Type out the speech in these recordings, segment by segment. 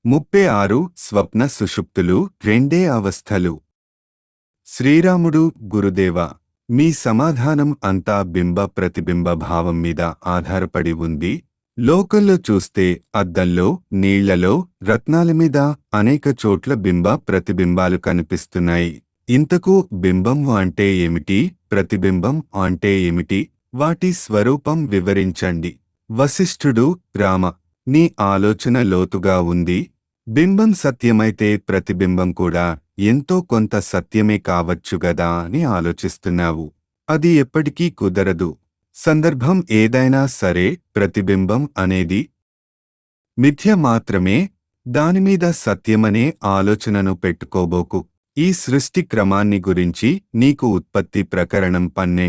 36 స్వప్న సుషుప్తులు రెండే అవస్థలు. శ్రీరాముడు: గురుదేవ, మీ సమాధానం అంతా బింబ ప్రతిబింబ భావం మీద ఆధారపడి ఉంది. లోకంలో చూస్తే అద్దంలో, నీళ్లలో, రత్నాల మీద అనేక చోట్ల బింబ ప్రతిబింబాలు కనిపిస్తున్నాయి. ఇంతకు బింబం అంటే ఏమిటి, ప్రతిబింబం అంటే ఏమిటి, వాటి స్వరూపం వివరించండి. వశిష్ఠుడు: రామ, నీ ఆలోచన లోతుగా ఉంది. బింబం సత్యమైతే ప్రతిబింబం కూడా ఎంతో కొంత సత్యమే కావచ్చుగదా అని ఆలోచిస్తున్నావు. అది ఎప్పటికీ కుదరదు. సందర్భం ఏదైనా సరే ప్రతిబింబం అనేది మిథ్య మాత్రమే. దానిమీద సత్యమనే ఆలోచనను పెట్టుకోబోకు. ఈ సృష్టి క్రమాన్ని గురించి నీకు ఉత్పత్తి ప్రకరణం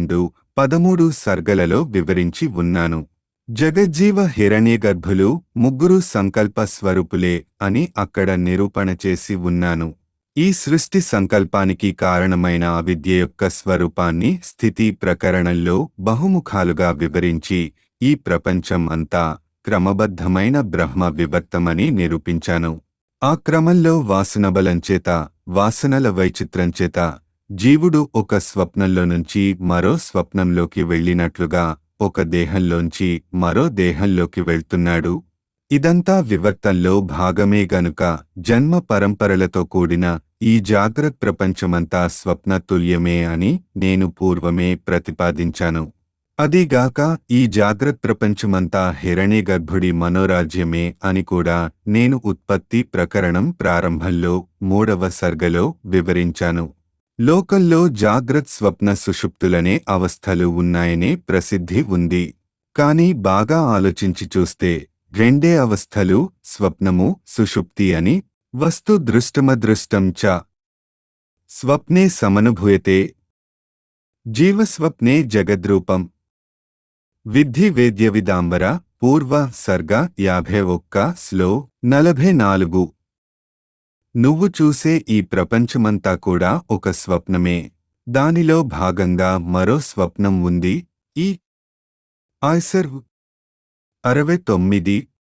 12-13 సర్గలలో వివరించి ఉన్నాను. జగజ్జీవ హిరణ్యగర్భులు ముగ్గురు సంకల్ప స్వరూపులే అని అక్కడ నిరూపణ చేసి ఉన్నాను. ఈ సృష్టి సంకల్పానికి కారణమైన అవిద్య యొక్క స్వరూపాన్ని స్థితి ప్రకరణంలో బహుముఖాలుగా వివరించి ఈ ప్రపంచం అంతా క్రమబద్ధమైన బ్రహ్మ వివర్తమని నిరూపించాను. ఆ క్రమంలో వాసనబలంచేత, వాసనల వైచిత్రంచేత జీవుడు ఒక స్వప్నంలో నుంచి మరో స్వప్నంలోకి వెళ్ళినట్లుగా ఒక దేహంలోంచి మరో దేహంలోకి వెళ్తున్నాడు. ఇదంతా వివర్తంలో భాగమే గనుక జన్మ పరంపరలతో కూడిన ఈ జాగ్రత్త ప్రపంచమంతా స్వప్న తుల్యమే అని నేను పూర్వమే ప్రతిపాదించాను. అదీగాక ఈ జాగ్రత్త ప్రపంచమంతా హిరణ్యగర్భుడి మనోరాజ్యమే అని కూడా నేను ఉత్పత్తి ప్రకరణం ప్రారంభంలో 3వ సర్గలో వివరించాను. లోకంలో జాగ్రత్త స్వప్న సుషుప్తులనే అవస్థలు ఉన్నాయనే ప్రసిద్ధి ఉంది. కాని బాగా ఆలోచించి చూస్తే రెండే అవస్థలు, స్వప్నము, సుషుప్తి అని. వస్తు దృష్టమదృష్టం చ స్వప్నే సమనుభూయతే జీవస్వప్నే జగద్రూపం. విద్ధి వేద్యవిదాంబర. పూర్వ సర్గ 51 స్లో 44. నువ్వు చూసే ఈ ప్రపంచమంతా కూడా ఒక స్వప్నమే. దానిలో భాగంగా మరో స్వప్నం ఉంది. ఈ ఆయ్సర్ 69.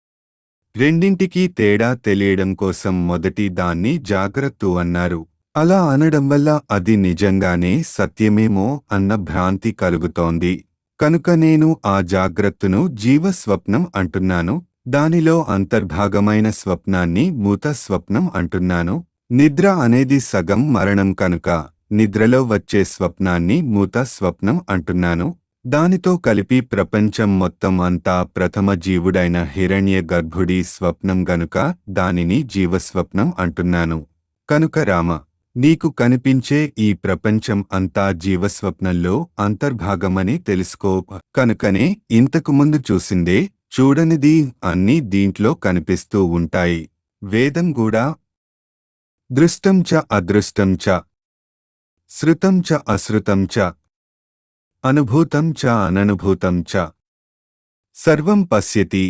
రెండింటికీ తేడా తెలియడం కోసం మొదటి దాన్ని జాగ్రత్త అన్నారు. అలా అనడం వల్ల అది నిజంగానే సత్యమేమో అన్న భ్రాంతి కలుగుతోంది. కనుక నేను ఆ జాగ్రత్తను జీవస్వప్నం అంటున్నాను. దానిలో అంతర్భాగమైన స్వప్నాన్ని మూత స్వప్నం అంటున్నాను. నిద్ర అనేది సగం మరణం కనుక నిద్రలో వచ్చే స్వప్నాన్ని మూత స్వప్నం అంటున్నాను. దానితో కలిపి ప్రపంచం మొత్తం అంతా ప్రథమ జీవుడైన హిరణ్య గర్భుడి స్వప్నం గనుక దానిని జీవస్వప్నం అంటున్నాను. కనుక రామ, నీకు కనిపించే ఈ ప్రపంచం అంతా జీవస్వప్నంలో అంతర్భాగమని తెలుసుకో. కనుకనే ఇంతకుముందు చూసిందే, చూడనిది అన్నీ దీంట్లో కనిపిస్తూ ఉంటాయి. వేదం కూడా దృష్టం చ అదృష్టం చ శ్రుతం చ అశ్రుతం చ అనుభూతం చ అననుభూతం చ సర్వం పశ్యతి.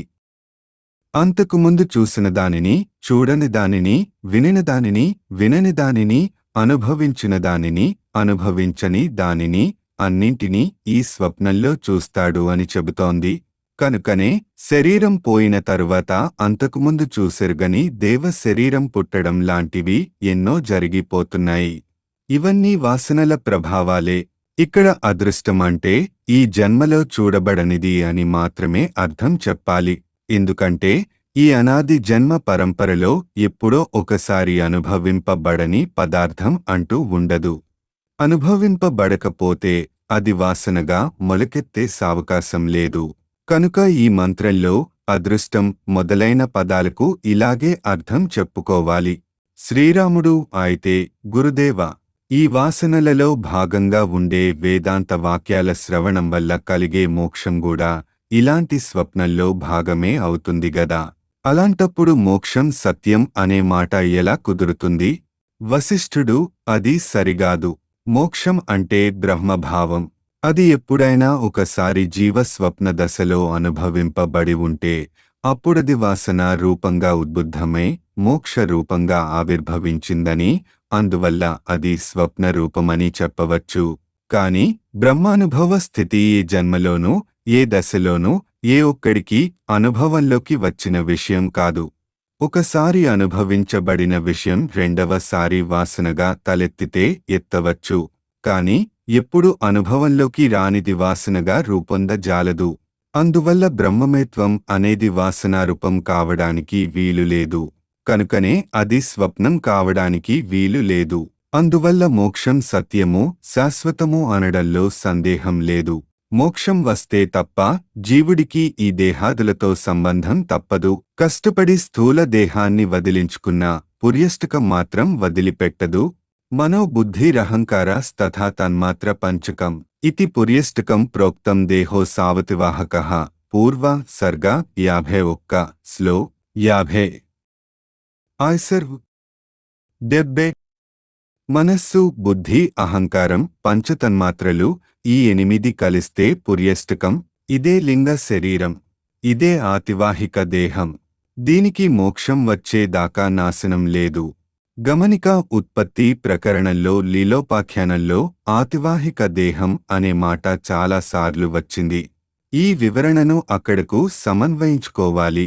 అంతకుముందు చూసిన దానిని, చూడని దానిని, వినిన దానిని, వినని దానిని, అనుభవించిన దానిని, అనుభవించని దానిని అన్నింటినీ ఈ స్వప్నంలో చూస్తాడు అని చెబుతోంది. కనుకనే శరీరం పోయిన తరువాత అంతకుముందు చూసెరుగని దేవ శరీరం పుట్టడం లాంటివి ఎన్నో జరిగిపోతున్నాయి. ఇవన్నీ వాసనల ప్రభావాలే. ఇక్కడ అదృష్టం అంటే ఈ జన్మలో చూడబడనిది అని మాత్రమే అర్థం చెప్పాలి. ఎందుకంటే ఈ అనాది జన్మ పరంపరలో ఎప్పుడో ఒకసారి అనుభవింపబడని పదార్థం అంటూ ఉండదు. అనుభవింపబడకపోతే అది వాసనగా మొలకెత్తే సావకాశం లేదు. కనుక ఈ మంత్రంలో అదృష్టం మొదలైన పదాలకు ఇలాగే అర్థం చెప్పుకోవాలి. శ్రీరాముడు: అయితే గురుదేవ, ఈ వాసనలలో భాగంగా ఉండే వేదాంత వాక్యాల శ్రవణం వల్ల కలిగే మోక్షం కూడా ఇలాంటి స్వప్నంలో భాగమే అవుతుంది గదా. అలాంటప్పుడు మోక్షం సత్యం అనే మాట ఎలా కుదురుతుంది? వశిష్ఠుడు: అది సరిగాదు. మోక్షం అంటే బ్రహ్మభావం. అది ఎప్పుడైనా ఒకసారి జీవస్వప్న దశలో అనుభవింపబడి ఉంటే అప్పుడది వాసన రూపంగా ఉద్బుద్ధమై మోక్ష రూపంగా ఆవిర్భవించిందని, అందువల్ల అది స్వప్న రూపమని చెప్పవచ్చు. కాని బ్రహ్మానుభవ స్థితి ఏ జన్మలోనూ, ఏ దశలోనూ, ఏ ఒక్కడికి అనుభవంలోకి వచ్చిన విషయం కాదు. ఒకసారి అనుభవించబడిన విషయం రెండవసారి వాసనగా తలెత్తితే ఎత్తవచ్చు, కాని ఎప్పుడు అనుభవంలోకి రానిది వాసనగా రూపొందజాలదు. అందువల్ల బ్రహ్మమేత్వం అనేది వాసనారూపం కావడానికి వీలు లేదు. కనుకనే అది స్వప్నం కావడానికి వీలు లేదు. అందువల్ల మోక్షం సత్యము, శాశ్వతము అనడంలో సందేహం లేదు. మోక్షం వస్తే తప్ప జీవుడికి ఈ దేహాదులతో సంబంధం తప్పదు. కష్టపడి స్థూల దేహాన్ని వదిలించుకున్న పుర్యష్టకం మాత్రం వదిలిపెట్టదు. మనోబుద్ధిరహంకారస్తథా తన్మాత్ర పంచకం ఇతి పుర్యష్టకం ప్రోక్తం దేహో సావతివాహకః. పూర్వ సర్గ 51 స్లో 50. ఆయ్సర్ 70. మనస్సు, బుద్ధి, అహంకారం, పంచతన్మాత్రలు ఈ 8 కలిస్తే పుర్యష్టకం. ఇదే లింగ శరీరం. ఇదే ఆతివాహిక దేహం. దీనికి మోక్షం వచ్చేదాకా నాశనం లేదు. గమనిక ఉత్పత్తి ప్రకరణంలో లీలోపాఖ్యానంలో ఆతివాహిక దేహం అనే మాట చాలాసార్లు వచ్చింది. ఈ వివరణను అక్కడకు సమన్వయించుకోవాలి.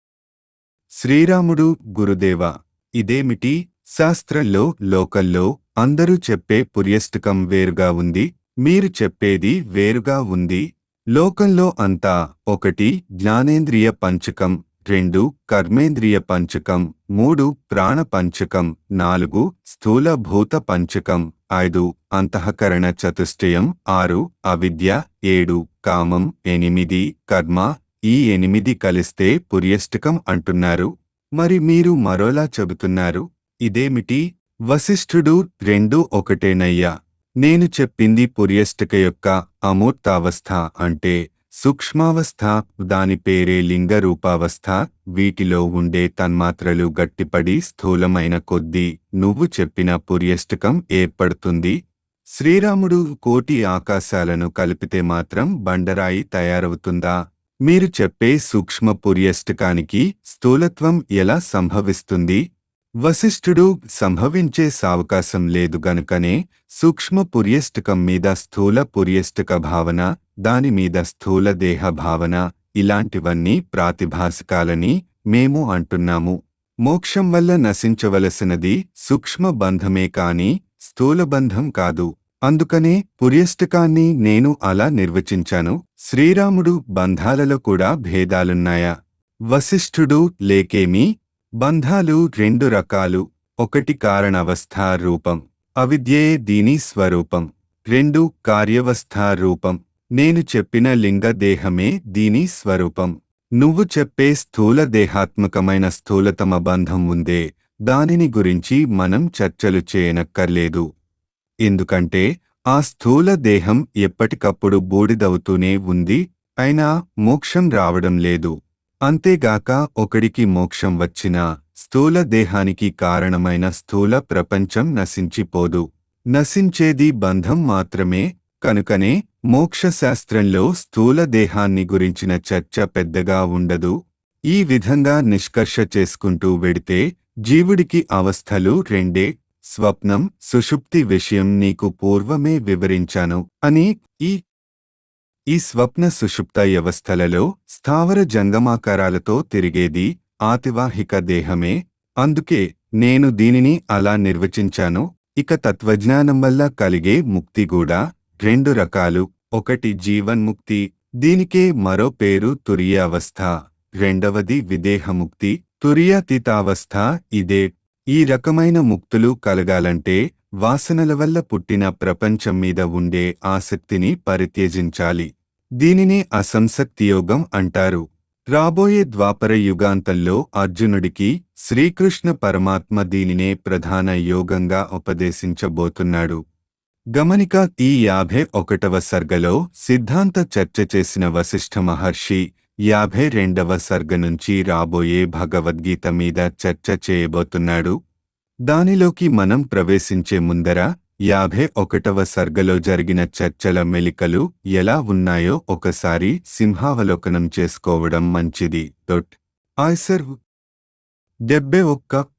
శ్రీరాముడు: గురుదేవా, ఇదేమిటి? శాస్త్రంలో, లోకల్లో అందరూ చెప్పే పుర్యష్టకం వేరుగా ఉంది, మీరు చెప్పేది వేరుగా ఉంది. లోకంలో అంతా 1 జ్ఞానేంద్రియ పంచకం, 2 కర్మేంద్రియ పంచకం, 3 ప్రాణ పంచకం, 4 స్థూల భూత పంచకం, 5 అంతఃకరణ చతుష్టయం, 6 అవిద్య, 7 కామం, 8 కర్మ. ఈ 8 కలిస్తే పుర్యష్టకం అంటున్నారు. మరి మీరు మరోలా చెబుతున్నారు. ఇదేమిటి? వశిష్ఠుడు: 2 ఒకటేనయ్యా. నేను చెప్పింది పుర్యష్టక యొక్క అమూర్తావస్థ అంటే సూక్ష్మావస్థ, దాని పేరే లింగరూపావస్థ. వీటిలో ఉండే తన్మాత్రలు గట్టిపడి స్థూలమైన కొద్దీ నువ్వు చెప్పిన పుర్యష్టకం ఏర్పడుతుంది. శ్రీరాముడు: కోటి ఆకాశాలను కలిపితే మాత్రం బండరాయి తయారవుతుందా? మీరు చెప్పే సూక్ష్మ పుర్యష్టకానికి స్థూలత్వం ఎలా సంభవిస్తుంది? వశిష్ఠుడు: సంభవించే సావకాశం లేదు గనుకనే సూక్ష్మ పుర్యష్టకం మీద స్థూల పుర్యష్టక భావన, దానిమీద స్థూల దేహ భావన, ఇలాంటివన్నీ ప్రాతిభాసికాలని మేము అంటున్నాము. మోక్షం వల్ల నశించవలసినది సూక్ష్మ బంధమే కాని స్థూలబంధం కాదు. అందుకనే పుర్యష్టకాన్ని నేను అలా నిర్వచించాను. శ్రీరాముడు: బంధాలలో కూడా భేదాలున్నాయా? వశిష్ఠుడు: లేకేమీ. బంధాలు 2 రకాలు. 1 కారణావస్థా రూపం, అవిద్యే దీని స్వరూపం. 2 కార్యవస్థా రూపం, నేను చెప్పిన లింగ దేహమే దీని స్వరూపం. నువ్వు చెప్పే స్థూల దేహాత్మకమైన స్థూలతమ బంధం ఉందే, దానిని గురించి మనం చర్చలు చేయనక్కర్లేదు. ఎందుకంటే ఆ స్థూల దేహం ఎప్పటికప్పుడు బూడిదవుతూనే ఉంది. అయినా మోక్షం రావడం లేదు. అంతేగాక ఒకడికి మోక్షం వచ్చినా స్థూల దేహానికి కారణమైన స్థూల ప్రపంచం నశించిపోదు. నశించేది బంధం మాత్రమే. కనుకనే మోక్షశాస్త్రంలో స్థూల దేహాన్ని గురించిన చర్చ పెద్దగా ఉండదు. ఈ విధంగా నిష్కర్ష చేసుకుంటూ వెడితే జీవుడికి అవస్థలు 2. స్వప్నం, సుషుప్తి విషయం నీకు పూర్వమే వివరించాను అని. ఈ స్వప్న సుషుప్త వ్యవస్థలలో స్థావర జంగమాకారాలతో తిరిగేది ఆతివాహిక దేహమే. అందుకే నేను దీనిని అలా నిర్వచించాను. ఇక తత్వజ్ఞానం వల్ల కలిగే ముక్తి కూడా 2 రకాలు. 1 జీవన్ముక్తి, దీనికే మరో పేరు తురియ అవస్థ. 2వది విదేహముక్తి, తురియాతీతావస్థ. ఇదే. ఈ రకమైన ముక్తులు కలగాలంటే వాసనల వల్ల పుట్టిన ప్రపంచం మీద ఉండే ఆసక్తిని పరిత్యజించాలి. దీనినే అసంసక్తియోగం అంటారు. రాబోయే ద్వాపర యుగాంతంలో అర్జునుడికి శ్రీకృష్ణ పరమాత్మ దీనినే ప్రధాన యోగంగా ఉపదేశించబోతున్నాడు. గమనిక: ఈ 51వ సర్గలో సిద్ధాంత చర్చ చేసిన వశిష్ఠ మహర్షి 52వ సర్గ నుంచి రాబోయే భగవద్గీత మీద చర్చ చేయబోతున్నాడు. దానిలోకి మనం ప్రవేశించే ముందర 51వ సర్గలో జరిగిన చర్చల మెలికలు ఎలా ఉన్నాయో ఒకసారి సింహావలోకనం చేసుకోవడం మంచిది. ఆయ్సర్ 71